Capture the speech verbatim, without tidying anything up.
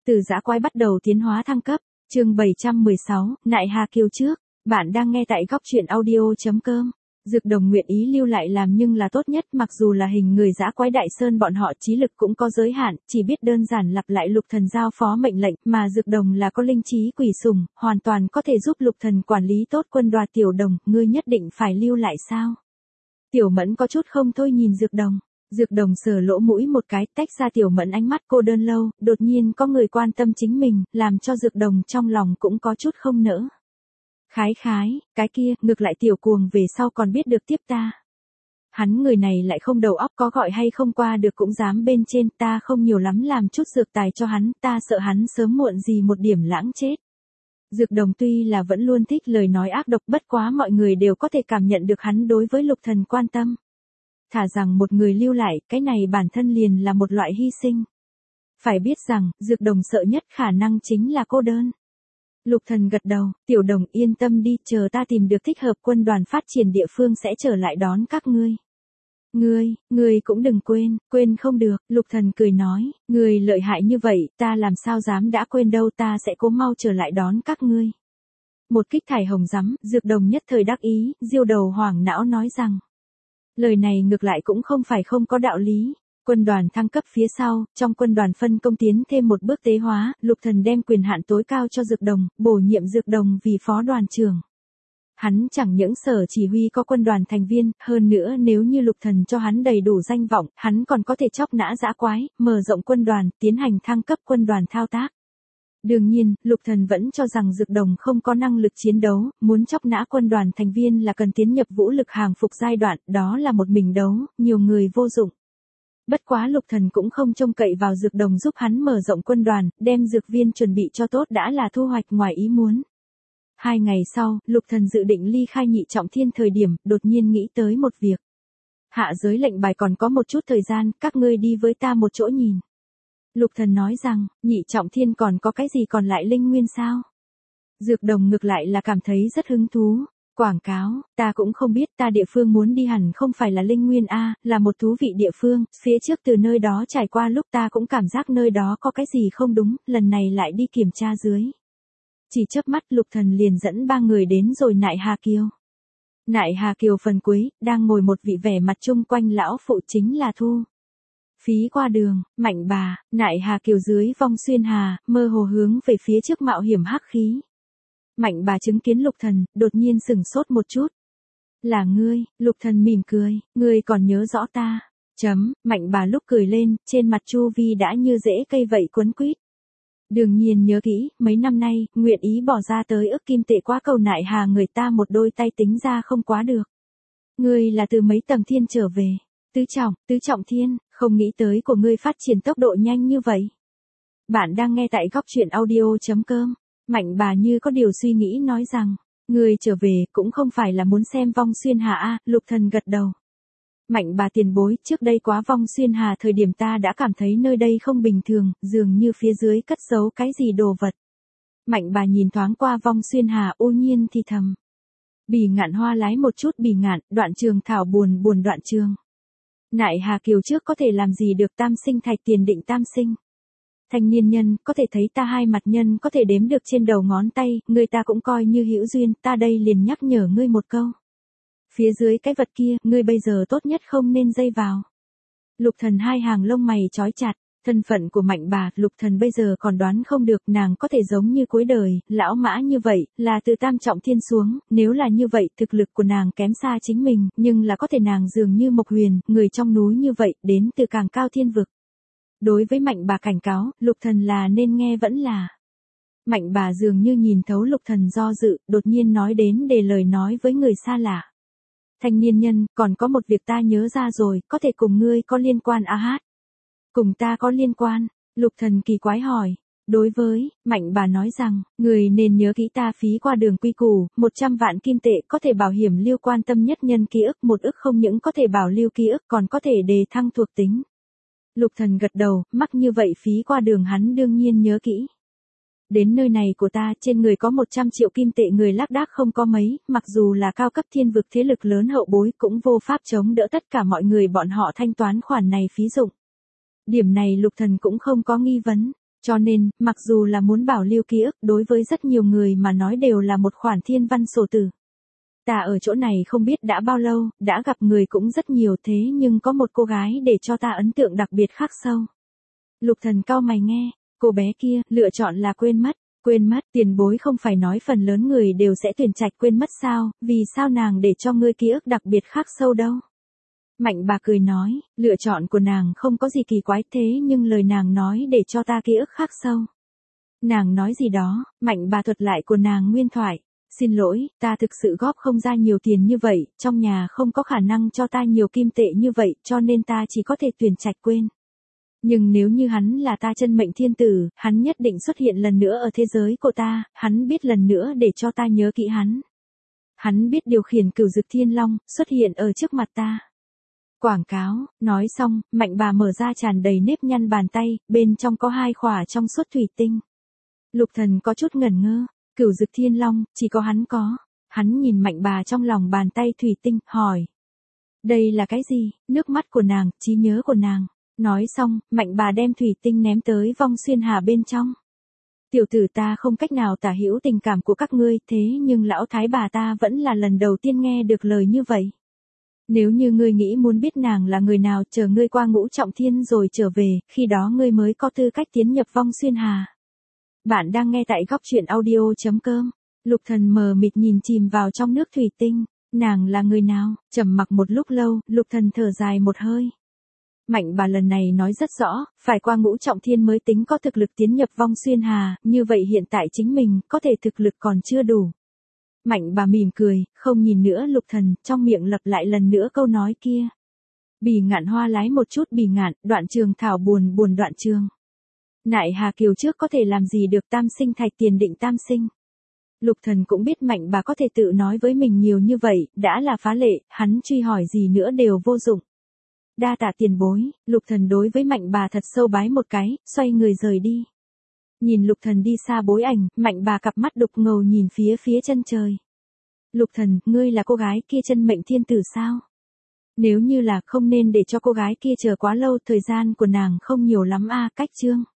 Từ dã quái bắt đầu tiến hóa thăng cấp, chương bảy trăm mười sáu, Nại Hà Kiều trước, bạn đang nghe tại góc truyện audio.com. Dược Đồng nguyện ý lưu lại làm nhưng là tốt nhất, mặc dù là hình người dã quái Đại Sơn bọn họ trí lực cũng có giới hạn, chỉ biết đơn giản lặp lại Lục Thần giao phó mệnh lệnh, mà Dược Đồng là có linh trí quỷ sùng, hoàn toàn có thể giúp Lục Thần quản lý tốt quân đoàn. Tiểu Đồng, ngươi nhất định phải lưu lại sao? Tiểu Mẫn có chút không thôi nhìn Dược Đồng. Dược Đồng sờ lỗ mũi một cái, tách ra Tiểu Mẫn ánh mắt cô đơn lâu, đột nhiên có người quan tâm chính mình, làm cho Dược Đồng trong lòng cũng có chút không nỡ. Khái khái, cái kia, ngược lại Tiểu Cuồng về sau còn biết được tiếp ta. Hắn người này lại không đầu óc, có gọi hay không qua được cũng dám bên trên, ta không nhiều lắm làm chút dược tài cho hắn, ta sợ hắn sớm muộn gì một điểm lãng chết. Dược Đồng tuy là vẫn luôn thích lời nói ác độc, bất quá mọi người đều có thể cảm nhận được hắn đối với Lục Thần quan tâm. Thả rằng một người lưu lại, cái này bản thân liền là một loại hy sinh. Phải biết rằng, Dược Đồng sợ nhất khả năng chính là cô đơn. Lục Thần gật đầu, Tiểu Đồng yên tâm đi, chờ ta tìm được thích hợp quân đoàn phát triển địa phương sẽ trở lại đón các ngươi. Ngươi, ngươi cũng đừng quên, quên không được, Lục Thần cười nói, ngươi lợi hại như vậy, ta làm sao dám đã quên đâu, ta sẽ cố mau trở lại đón các ngươi. Một kích thải hồng rắm, Dược Đồng nhất thời đắc ý, diêu đầu hoảng não nói rằng. Lời này ngược lại cũng không phải không có đạo lý. Quân đoàn thăng cấp phía sau, trong quân đoàn phân công tiến thêm một bước tế hóa, Lục Thần đem quyền hạn tối cao cho Dược Đồng, bổ nhiệm Dược Đồng vì phó đoàn trưởng. Hắn chẳng những sở chỉ huy có quân đoàn thành viên, hơn nữa nếu như Lục Thần cho hắn đầy đủ danh vọng, hắn còn có thể chóc nã dã quái, mở rộng quân đoàn, tiến hành thăng cấp quân đoàn thao tác. Đương nhiên, Lục Thần vẫn cho rằng Dược Đồng không có năng lực chiến đấu, muốn chóc nã quân đoàn thành viên là cần tiến nhập vũ lực hàng phục giai đoạn, đó là một mình đấu, nhiều người vô dụng. Bất quá Lục Thần cũng không trông cậy vào Dược Đồng giúp hắn mở rộng quân đoàn, đem dược viên chuẩn bị cho tốt đã là thu hoạch ngoài ý muốn. Hai ngày sau, Lục Thần dự định ly khai Nhị Trọng Thiên thời điểm, đột nhiên nghĩ tới một việc. Hạ giới lệnh bài còn có một chút thời gian, các ngươi đi với ta một chỗ nhìn. Lục Thần nói rằng, Nhị Trọng Thiên còn có cái gì còn lại linh nguyên sao? Dược Đồng ngược lại là cảm thấy rất hứng thú. Quảng cáo, ta cũng không biết, ta địa phương muốn đi hẳn không phải là linh nguyên A, là một thú vị địa phương, phía trước từ nơi đó trải qua lúc ta cũng cảm giác nơi đó có cái gì không đúng, lần này lại đi kiểm tra dưới. Chỉ chớp mắt Lục Thần liền dẫn ba người đến rồi Nại Hà Kiều. Nại Hà Kiều phần cuối, đang ngồi một vị vẻ mặt chung quanh lão phụ chính là Thu. Phí qua đường, Mạnh Bà, Nại Hà Kiều dưới vong xuyên hà, mơ hồ hướng về phía trước mạo hiểm hắc khí. Mạnh Bà chứng kiến Lục Thần, đột nhiên sừng sốt một chút. Là ngươi, Lục Thần mỉm cười, ngươi còn nhớ rõ ta. Chấm, Mạnh Bà lúc cười lên, trên mặt chu vi đã như rễ cây vậy quấn quýt. Đương nhiên nhớ kỹ, mấy năm nay, nguyện ý bỏ ra tới ức kim tệ quá cầu Nại Hà người ta một đôi tay tính ra không quá được. Ngươi là từ mấy tầng thiên trở về. Tứ trọng, tứ trọng thiên, không nghĩ tới của ngươi phát triển tốc độ nhanh như vậy. Bạn đang nghe tại góc truyện audio.com. Mạnh Bà như có điều suy nghĩ nói rằng, ngươi trở về cũng không phải là muốn xem vong xuyên hà a. Lục Thần gật đầu. Mạnh Bà tiền bối, trước đây quá vong xuyên hà thời điểm ta đã cảm thấy nơi đây không bình thường, dường như phía dưới cất giấu cái gì đồ vật. Mạnh Bà nhìn thoáng qua vong xuyên hà ô nhiên thì thầm. Bỉ ngạn hoa lái một chút bỉ ngạn, đoạn trường thảo buồn buồn đoạn trường. Nại Hà Kiều trước có thể làm gì được tam sinh thạch tiền định tam sinh. Thanh niên nhân, có thể thấy ta hai mặt nhân có thể đếm được trên đầu ngón tay, người ta cũng coi như hữu duyên, ta đây liền nhắc nhở ngươi một câu. Phía dưới cái vật kia, ngươi bây giờ tốt nhất không nên dây vào. Lục Thần hai hàng lông mày chói chặt, thân phận của Mạnh Bà, Lục Thần bây giờ còn đoán không được, nàng có thể giống như cuối đời, lão mã như vậy, là từ tam trọng thiên xuống, nếu là như vậy, thực lực của nàng kém xa chính mình, nhưng là có thể nàng dường như Mộc Huyền, người trong núi như vậy, đến từ càng cao thiên vực. Đối với Mạnh Bà cảnh cáo, Lục Thần là nên nghe vẫn là. Mạnh Bà dường như nhìn thấu Lục Thần do dự, đột nhiên nói đến để lời nói với người xa lạ. Thanh niên nhân, còn có một việc ta nhớ ra rồi, có thể cùng ngươi có liên quan a hát. Cùng ta có liên quan, Lục Thần kỳ quái hỏi. Đối với, Mạnh Bà nói rằng, người nên nhớ kỹ ta phí qua đường quy củ, một trăm vạn kim tệ có thể bảo hiểm lưu quan tâm nhất nhân ký ức, một ức không những có thể bảo lưu ký ức còn có thể đề thăng thuộc tính. Lục Thần gật đầu, mắc như vậy phí qua đường hắn đương nhiên nhớ kỹ. Đến nơi này của ta, trên người có một trăm triệu kim tệ người lác đác không có mấy, mặc dù là cao cấp thiên vực thế lực lớn hậu bối cũng vô pháp chống đỡ tất cả mọi người bọn họ thanh toán khoản này phí dụng. Điểm này Lục Thần cũng không có nghi vấn. Cho nên, mặc dù là muốn bảo lưu ký ức đối với rất nhiều người mà nói đều là một khoản thiên văn sổ tử. Ta ở chỗ này không biết đã bao lâu, đã gặp người cũng rất nhiều thế nhưng có một cô gái để cho ta ấn tượng đặc biệt khắc sâu. Lục Thần cau mày nghe, cô bé kia, lựa chọn là quên mất, quên mất, tiền bối không phải nói phần lớn người đều sẽ tuyển trạch quên mất sao, vì sao nàng để cho ngươi ký ức đặc biệt khắc sâu đâu. Mạnh bà cười nói, lựa chọn của nàng không có gì kỳ quái thế nhưng lời nàng nói để cho ta ký ức khắc sâu. Nàng nói gì đó, Mạnh bà thuật lại của nàng nguyên thoại. Xin lỗi, ta thực sự góp không ra nhiều tiền như vậy, trong nhà không có khả năng cho ta nhiều kim tệ như vậy, cho nên ta chỉ có thể tuyển trạch quên. Nhưng nếu như hắn là ta chân mệnh thiên tử, hắn nhất định xuất hiện lần nữa ở thế giới của ta, hắn biết lần nữa để cho ta nhớ kỹ hắn. Hắn biết điều khiển cửu dực thiên long, xuất hiện ở trước mặt ta. Quảng cáo, nói xong, Mạnh bà mở ra tràn đầy nếp nhăn bàn tay, bên trong có hai khỏa trong suốt thủy tinh. Lục Thần có chút ngẩn ngơ, cửu dực thiên long, chỉ có hắn có. Hắn nhìn Mạnh bà trong lòng bàn tay thủy tinh, hỏi. Đây là cái gì? Nước mắt của nàng, trí nhớ của nàng. Nói xong, Mạnh bà đem thủy tinh ném tới vong xuyên hà bên trong. Tiểu tử ta không cách nào tả hữu tình cảm của các ngươi, thế nhưng lão thái bà ta vẫn là lần đầu tiên nghe được lời như vậy. Nếu như ngươi nghĩ muốn biết nàng là người nào, chờ ngươi qua ngũ trọng thiên rồi trở về, khi đó ngươi mới có tư cách tiến nhập vong xuyên hà. Bạn đang nghe tại góc truyện audio chấm com. Lục Thần mờ mịt nhìn chìm vào trong nước thủy tinh. Nàng là người nào? Trầm mặc một lúc lâu, Lục Thần thở dài một hơi. Mạnh bà lần này nói rất rõ, phải qua ngũ trọng thiên mới tính có thực lực tiến nhập vong xuyên hà, như vậy hiện tại chính mình, có thể thực lực còn chưa đủ. Mạnh bà mỉm cười, không nhìn nữa Lục Thần, trong miệng lặp lại lần nữa câu nói kia. Bì ngạn hoa lái một chút bì ngạn, đoạn trường thảo buồn buồn đoạn trường. Nại Hà Kiều trước có thể làm gì được tam sinh thạch tiền định tam sinh. Lục Thần cũng biết Mạnh bà có thể tự nói với mình nhiều như vậy, đã là phá lệ, hắn truy hỏi gì nữa đều vô dụng. Đa tạ tiền bối, Lục Thần đối với Mạnh bà thật sâu bái một cái, xoay người rời đi. Nhìn Lục Thần đi xa bối ảnh, Mạnh bà cặp mắt đục ngầu nhìn phía phía chân trời. Lục Thần, ngươi là cô gái kia chân mệnh thiên tử sao? Nếu như là không nên để cho cô gái kia chờ quá lâu, thời gian của nàng không nhiều lắm a, cách chương.